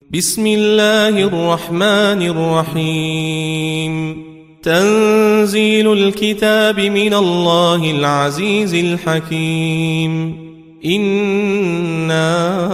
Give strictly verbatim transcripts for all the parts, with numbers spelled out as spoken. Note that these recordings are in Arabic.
بسم الله الرحمن الرحيم تنزيل الكتاب من الله العزيز الحكيم إنا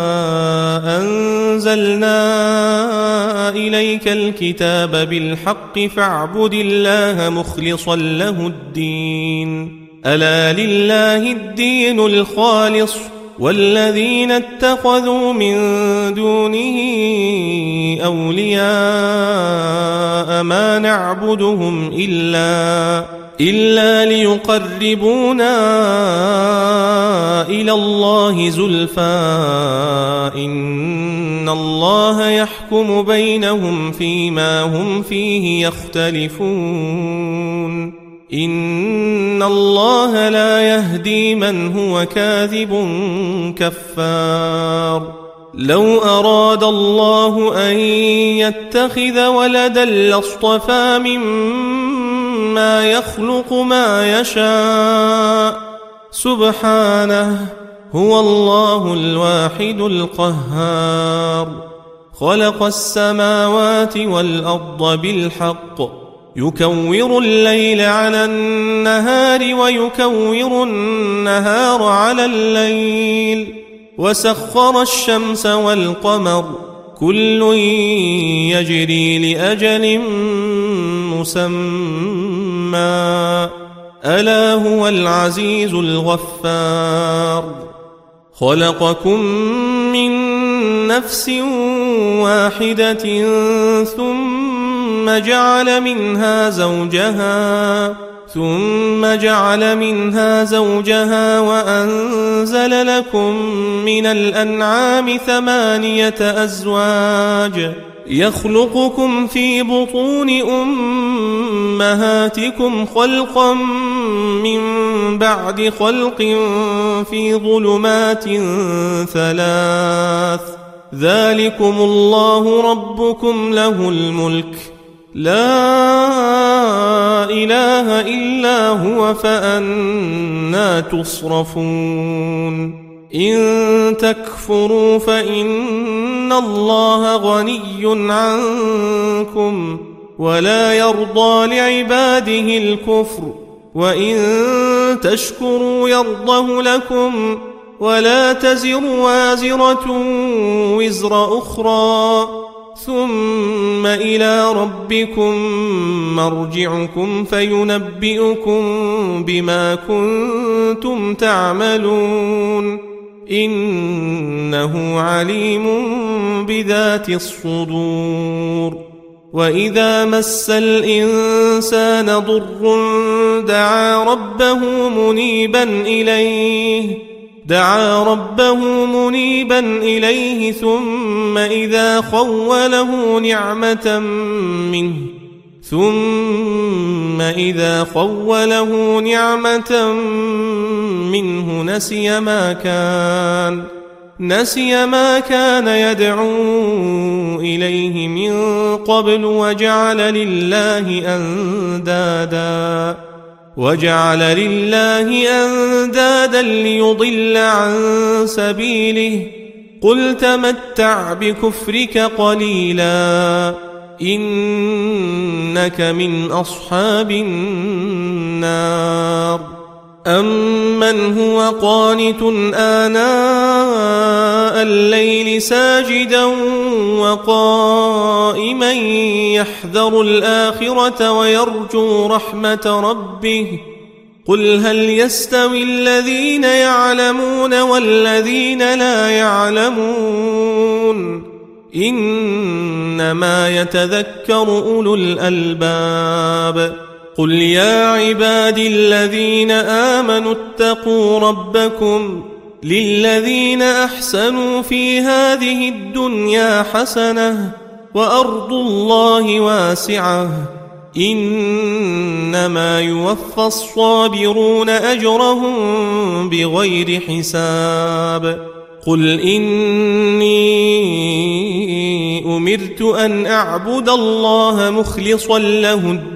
أنزلنا إليك الكتاب بالحق فاعبد الله مخلصا له الدين ألا لله الدين الخالص والذين اتخذوا من دونه أولياء ما نعبدهم إلا, إلا ليقربونا إلى الله زلفى إن الله يحكم بينهم فيما هم فيه يختلفون إن الله لا يهدي من هو كاذب كفار لو أراد الله أن يتخذ ولدا لاصطفى مما يخلق ما يشاء سبحانه هو الله الواحد القهار خلق السماوات والأرض بالحق يكور الليل على النهار ويكور النهار على الليل وسخر الشمس والقمر كل يجري لأجل مسمى ألا هو العزيز الغفار خلقكم من نفس واحدة ثم ثم جعل منها زوجها ثم جعل منها زوجها وأنزل لكم من الأنعام ثمانية أزواج يخلقكم في بطون أمهاتكم خلقا من بعد خلق في ظلمات ثلاث ذلكم الله ربكم له الملك لا إله إلا هو فأنى تصرفون إن تكفروا فإن الله غني عنكم ولا يرضى لعباده الكفر وإن تشكروا يرضه لكم ولا تزر وازرة وزر أخرى ثم إلى ربكم مرجعكم فينبئكم بما كنتم تعملون إنه عليم بذات الصدور وإذا مس الإنسان ضر دعا ربه منيبا إليه دعا ربه منيبا إليه ثم إذا خوله نعمة منه ثم إذا خوله نعمة منه نسي ما كان نسي ما كان يدعو إليه من قبل وجعل لله أندادا وجعل لله أندادا ليضل عن سبيله قل تمتع بكفرك قليلا إنك من أصحاب النار أمن هو قانت آناء الليل ساجدا وقائما يحذر الآخرة ويرجو رحمة ربه قل هل يستوي الذين يعلمون والذين لا يعلمون إنما يتذكر أولو الألباب قل يا عبادي الذين آمنوا اتقوا ربكم للذين أحسنوا في هذه الدنيا حسنة وأرض الله واسعة إنما يوفى الصابرون أجرهم بغير حساب قل إني أمرت أن أعبد الله مخلصا له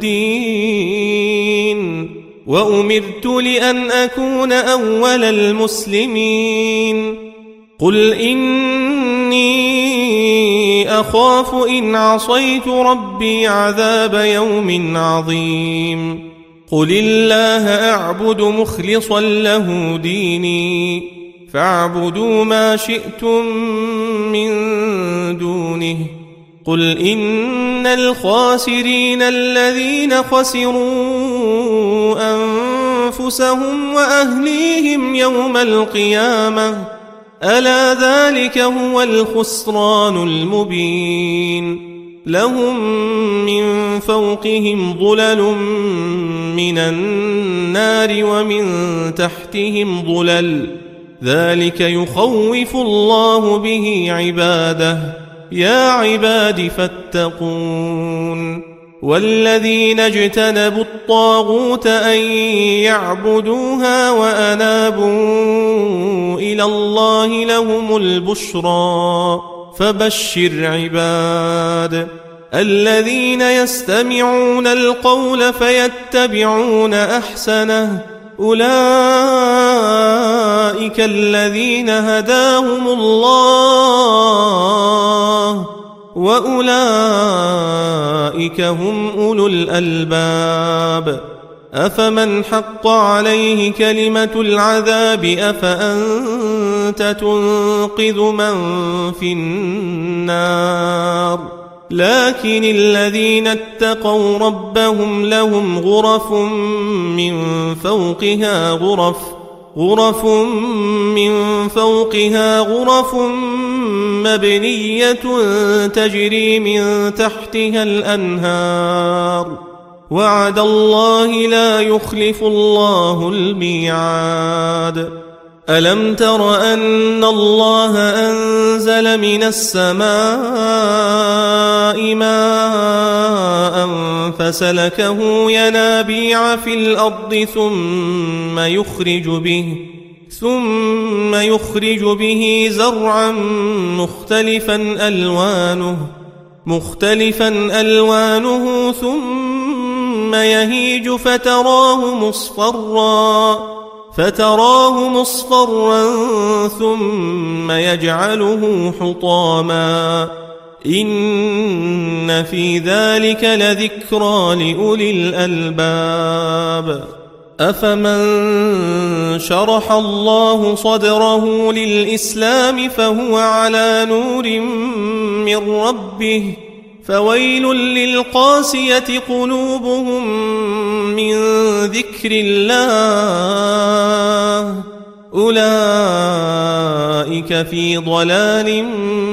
الدين وأمرت لأن أكون أول المسلمين قل إني أخاف إن عصيت ربي عذاب يوم عظيم قل الله أعبد مخلصا له ديني فاعبدوا ما شئتم من دونه قل إن الخاسرين الذين خسروا أنفسهم وأهليهم يوم القيامة ألا ذلك هو الخسران المبين لهم من فوقهم ظلل من النار ومن تحتهم ظلل ذلك يخوف الله به عباده يا عباد فاتقون والذين اجتنبوا الطاغوت أن يعبدوها وأنابوا إلى الله لهم البشرى فبشر عباد الذين يستمعون القول فيتبعون أحسنه أولئك الذين هداهم الله وأولئك هم أولو الألباب أفمن حق عليه كلمة العذاب أفأنت تنقذ من في النار لكن الذين اتقوا ربهم لهم غرف من فوقها غرف غرف من فوقها غرف مبنية تجري من تحتها الأنهار وعد الله لا يخلف الله الميعاد ألم تر أن الله أنزل من السماء ماء فسلكه ينابيع في الأرض ثم يخرج به ثم يخرج به زرعا مختلفا ألوانه مختلفا ألوانه ثم يهيج فتراه مصفرا فتراه مصفرا ثم يجعله حطاما إن في ذلك لذكرى لأولي الألباب أفمن شرح الله صدره للإسلام فهو على نور من ربه فويل للقاسية قلوبهم من ذكر الله أولئك في ضلال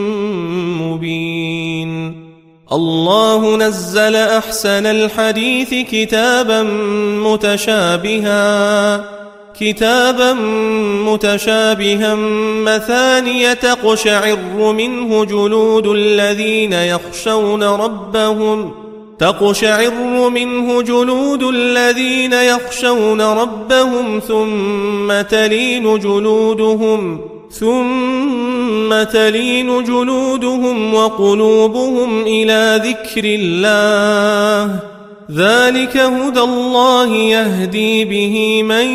مبين الله نزل أحسن الحديث كتابا متشابها كتابا متشابها مثانية تقشعر منه جلود الذين يخشون ربهم تقشعر منه جلود الذين يخشون ربهم ثم تلين جلودهم ثم تلين جلودهم وقلوبهم إلى ذكر الله ذلك هدى الله يهدي به من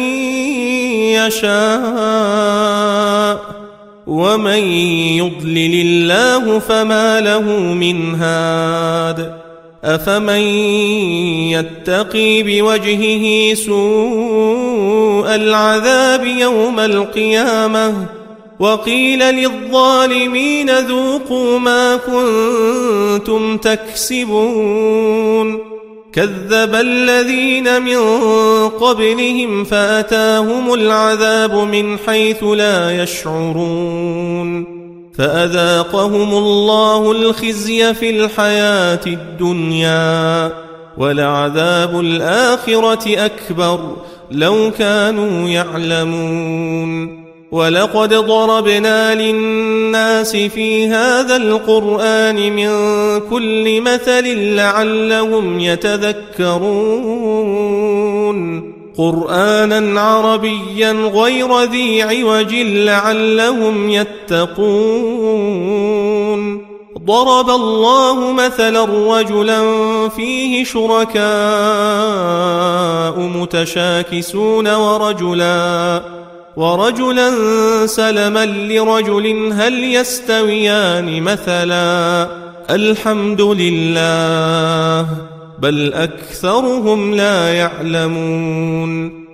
يشاء ومن يضلل الله فما له من هاد أفمن يتقي بوجهه سوء العذاب يوم القيامة وقيل للظالمين ذوقوا ما كنتم تكسبون كذب الذين من قبلهم فأتاهم العذاب من حيث لا يشعرون فأذاقهم الله الخزي في الحياة الدنيا ولعذاب الآخرة أكبر لو كانوا يعلمون ولقد ضربنا للناس في هذا القرآن من كل مثل لعلهم يتذكرون قرآنا عربيا غير ذي عوج لعلهم يتقون ضرب الله مثلا رجلا فيه شركاء متشاكسون ورجلا ورجلا سلما لرجل هل يستويان مثلا الحمد لله بل أكثرهم لا يعلمون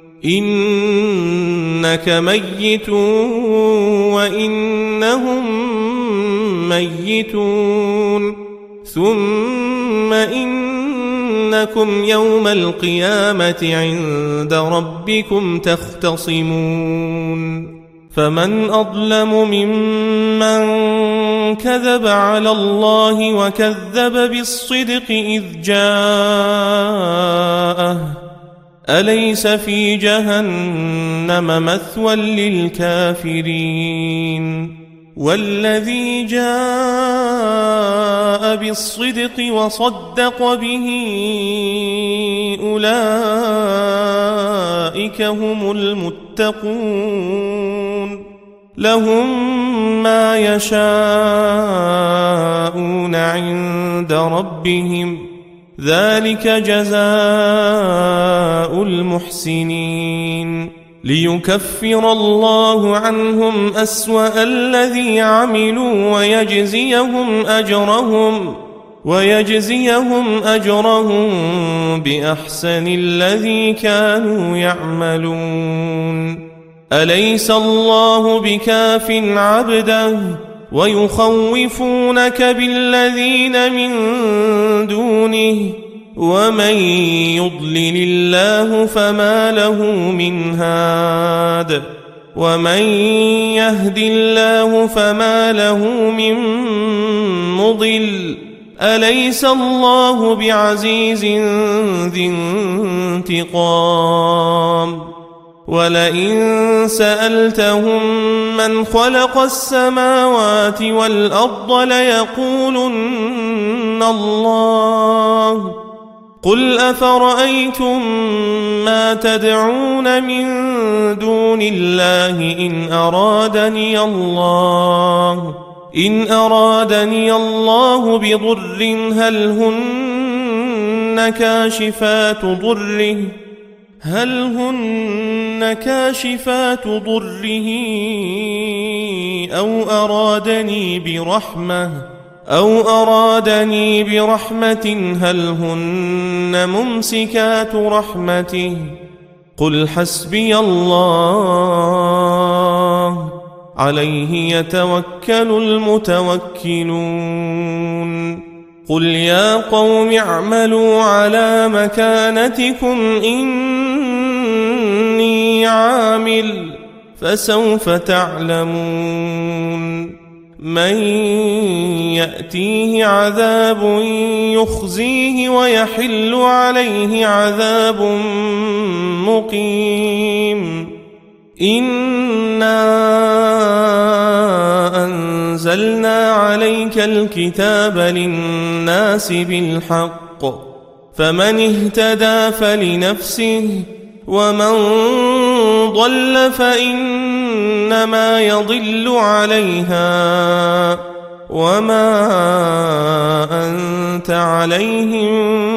إنك ميت وإنهم ميتون ثم إنكم يوم القيامة عند ربكم تختصمون فمن أظلم ممن كذب على الله وكذب بالصدق إذ جاءه أليس في جهنم مثوى للكافرين والذي جاء بالصدق وصدق به أولئك هم المتقون لهم ما يشاءون عند ربهم ذلك جزاء المحسنين ليكفر الله عنهم أسوأ الذي عملوا ويجزيهم أجرهم ويجزيهم أجرهم بأحسن الذي كانوا يعملون أليس الله بكاف عبده ويخوفونك بالذين من دونه ومن يضلل الله فما له من هاد ومن يهد الله فما له من مضل أليس الله بعزيز ذي انتقام ولئن سألتهم من خلق السماوات والأرض ليقولن الله قل أفرأيتم ما تدعون من دون الله إن أرادني الله إن أرادني الله بضر هل هن كاشفات ضره هل هن كاشفات ضره أو أرادني برحمة أو أرادني برحمة هل هن ممسكات رحمته قل حسبي الله عليه يتوكل المتوكلون قل يا قوم اعملوا على مكانتكم إني عامل فسوف تعلمون من يأتيه عذاب يخزيه ويحل عليه عذاب مقيم إنا أنزلنا عليك الكتاب للناس بالحق فمن اهتدى فلنفسه ومن ضل فإنما يضل عليها وما أنت عليهم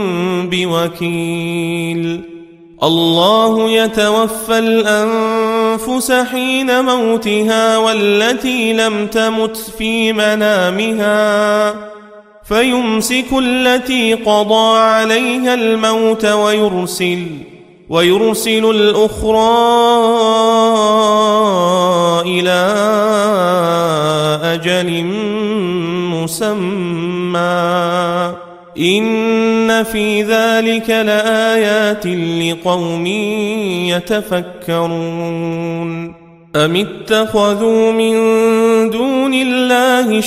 بوكيل الله يتوفى الأنفس حين موتها والتي لم تمت في منامها فيمسك التي قضى عليها الموت ويرسل ويرسل الأخرى إلى أجل مسمى إن في ذلك لآيات لقوم يتفكرون أم اتخذوا من دون الله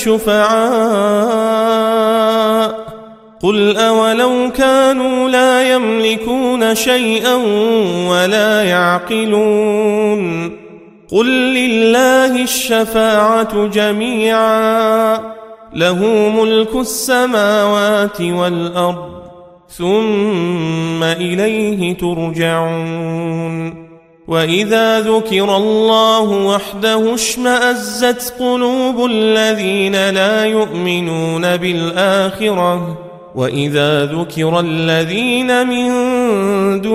شفعاء قل أولو كانوا لا يملكون شيئا ولا يعقلون قل لله الشفاعة جميعا له ملك السماوات والأرض ثم إليه ترجعون وإذا ذكر الله وحده اشمأزت قلوب الذين لا يؤمنون بالآخرة وإذا ذكر الذين من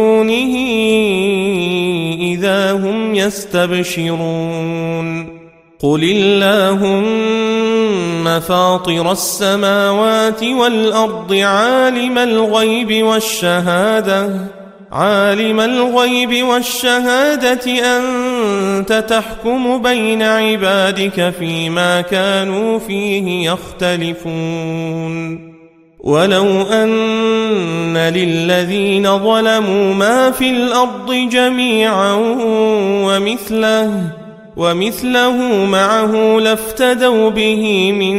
دونه إذا هم يستبشرون قل اللهم فاطر السماوات والأرض عالم الغيب والشهادة عالم الغيب والشهادة أنت تحكم بين عبادك فيما كانوا فيه يختلفون ولو أن للذين ظلموا ما في الأرض جميعا ومثله ومثله معه لافتدوا به من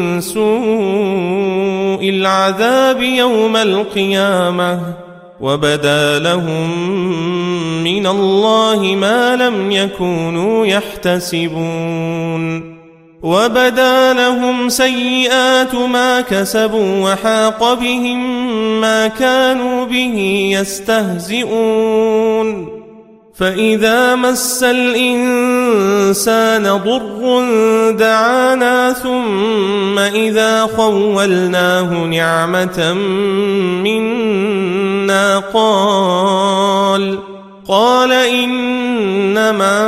سوء العذاب يوم القيامة وبدا لهم من الله ما لم يكونوا يحتسبون وبدا لهم سيئات ما كسبوا وحاق بهم ما كانوا به يستهزئون فإذا مس الإنسان ضر دعانا ثم إذا خولناه نعمة منا قال قال إنما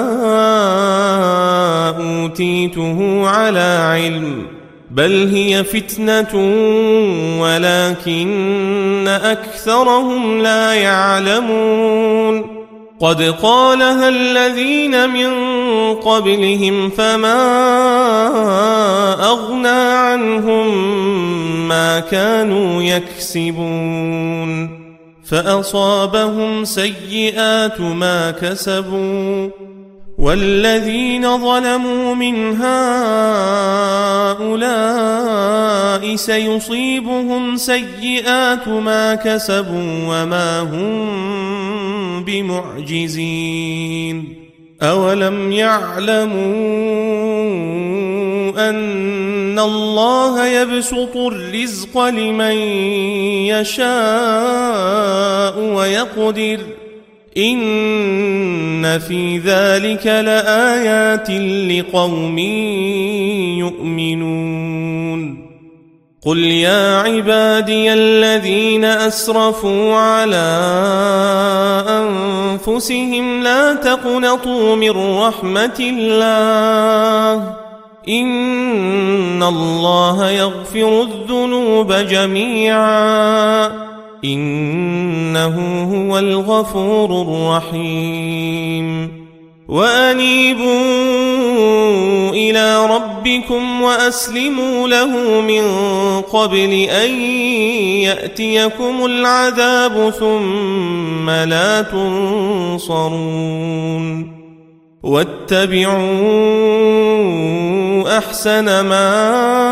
أوتيته على علم بل هي فتنة ولكن أكثرهم لا يعلمون قد قالها الذين من قبلهم فما أغنى عنهم ما كانوا يكسبون فأصابهم سيئات ما كسبوا والذين ظلموا من هؤلاء سيصيبهم سيئات ما كسبوا وما هم بمعجزين أولم يعلموا أن الله يبسط الرزق لمن يشاء ويقدر إن في ذلك لآيات لقوم يؤمنون قل يا عبادي الذين أسرفوا على أنفسهم لا تقنطوا من رحمة الله إن الله يغفر الذنوب جميعا إنه هو الغفور الرحيم وأنيبوا إلى ربكم وأسلموا له من قبل أن يأتيكم العذاب ثم لا تنصرون واتبعوا أحسن ما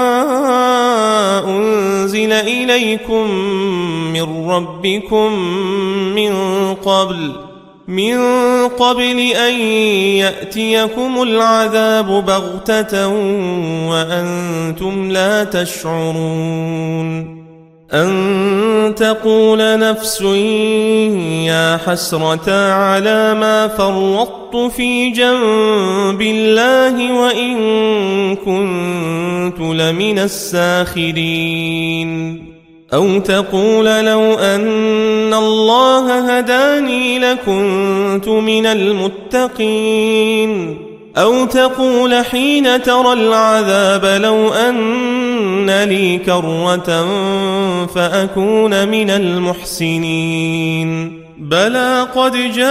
أنزل إليكم من ربكم من قبل من قبل أن يأتيكم العذاب بغتة وأنتم لا تشعرون أن تقول نفس يا حسرة على ما فرطت في جنب الله وإن كنت لمن الساخرين أو تقول لو أن الله هداني لكنت من المتقين أو تقول حين ترى العذاب لو أن لي كرة فأكون من المحسنين بلى قد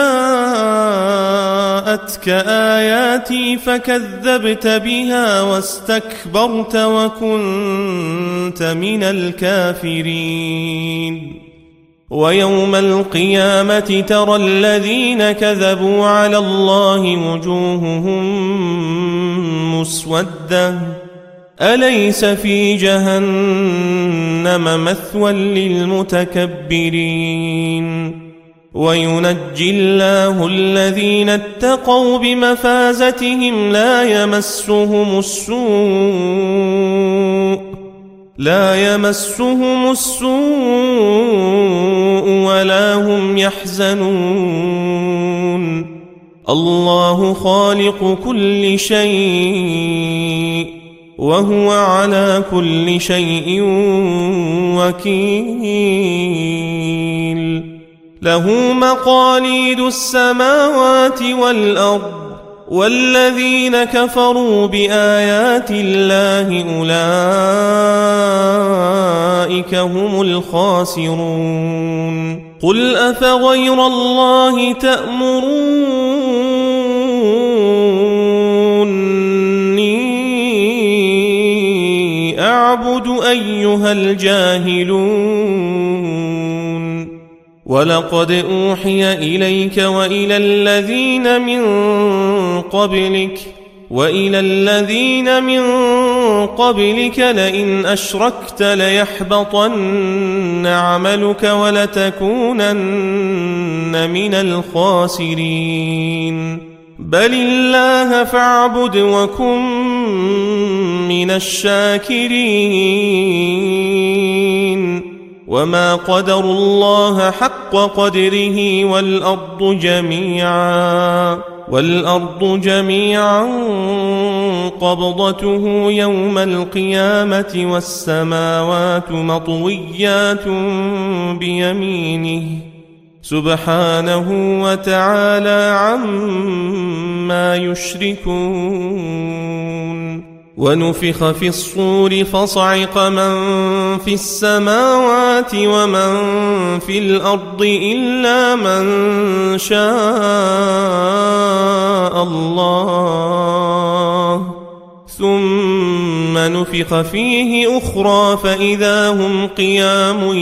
جاءتك آياتي فكذبت بها واستكبرت وكنت من الكافرين ويوم القيامة ترى الذين كذبوا على الله وجوههم مسودة أليس في جهنم مثوى للمتكبرين وينجي الله الذين اتقوا بمفازتهم لا يمسهم السوء لا يمسهم السوء ولا هم يحزنون الله خالق كل شيء وهو على كل شيء وكيل له مقاليد السماوات والأرض والذين كفروا بآيات الله أولئك هم الخاسرون قل أفغير الله تأمروني أعبد أيها الجاهلون ولقد أوحي إليك وإلى الذين من قبلك وإلى الذين من قبلك لئن أشركت ليحبطن عملك ولتكونن من الخاسرين بل الله فاعبد وكن من الشاكرين وما قدروا الله حق قدره والأرض جميعا والأرض جميعا قبضته يوم القيامة والسماوات مطويات بيمينه سبحانه وتعالى عما يشركون ونفخ في الصور فصعق من في السماوات ومن في الأرض إلا من شاء الله ثم نفخ فيه أخرى فإذا هم قيام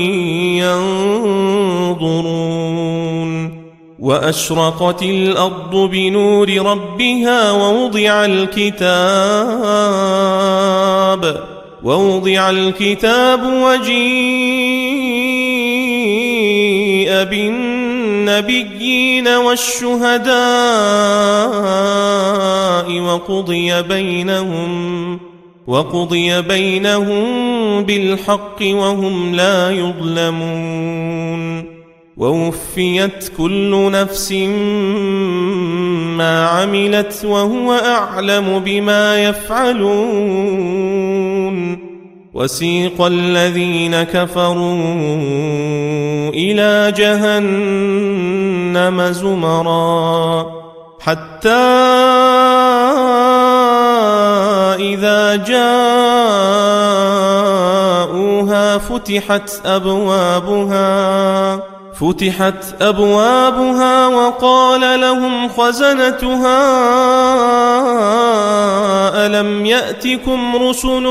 ينظرون وأشرقت الأرض بنور ربها ووضع الكتاب ووضع الكتاب وجيء بالنبيين والشهداء وقضي بينهم وقضي بينهم بالحق وهم لا يظلمون ووفيت كل نفس ما عملت وهو أعلم بما يفعلون وسيق الذين كفروا إلى جهنم زمرا حتى إذا جاءوها فتحت أبوابها فتحت أبوابها وقال لهم خزنتها ألم يأتكم رسل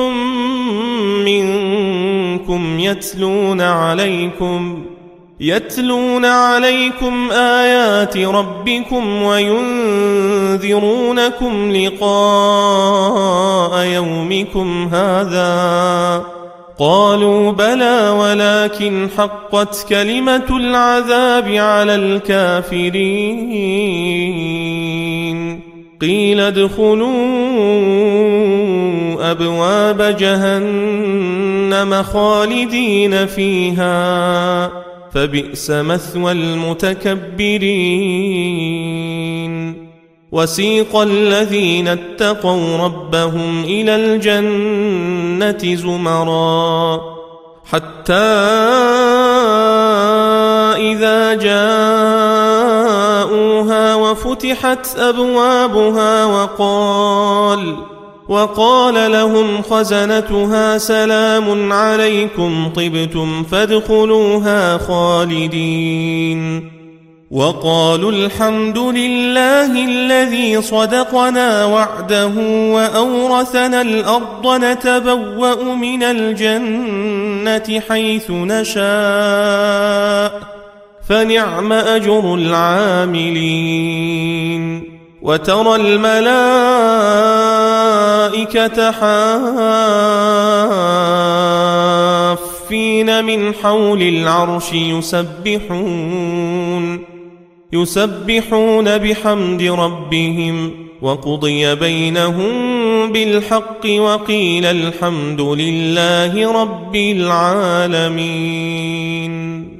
منكم يتلون عليكم يتلون عليكم آيات ربكم وينذرونكم لقاء يومكم هذا قالوا بلى ولكن حقت كلمة العذاب على الكافرين قيل ادخلوا أبواب جهنم خالدين فيها فبئس مثوى المتكبرين وسيق الذين اتقوا ربهم إلى الجنة زمرا حتى إذا جاءوها وفتحت أبوابها وقال وقال لهم خزنتها سلام عليكم طبتم فادخلوها خالدين وقالوا الحمد لله الذي صدقنا وعده وأورثنا الأرض نتبوأ من الجنة حيث نشاء فنعم أجر العاملين وترى الملائكة حافين من حول العرش يسبحون يسبحون بحمد ربهم وقضي بينهم بالحق وقيل الحمد لله رب العالمين.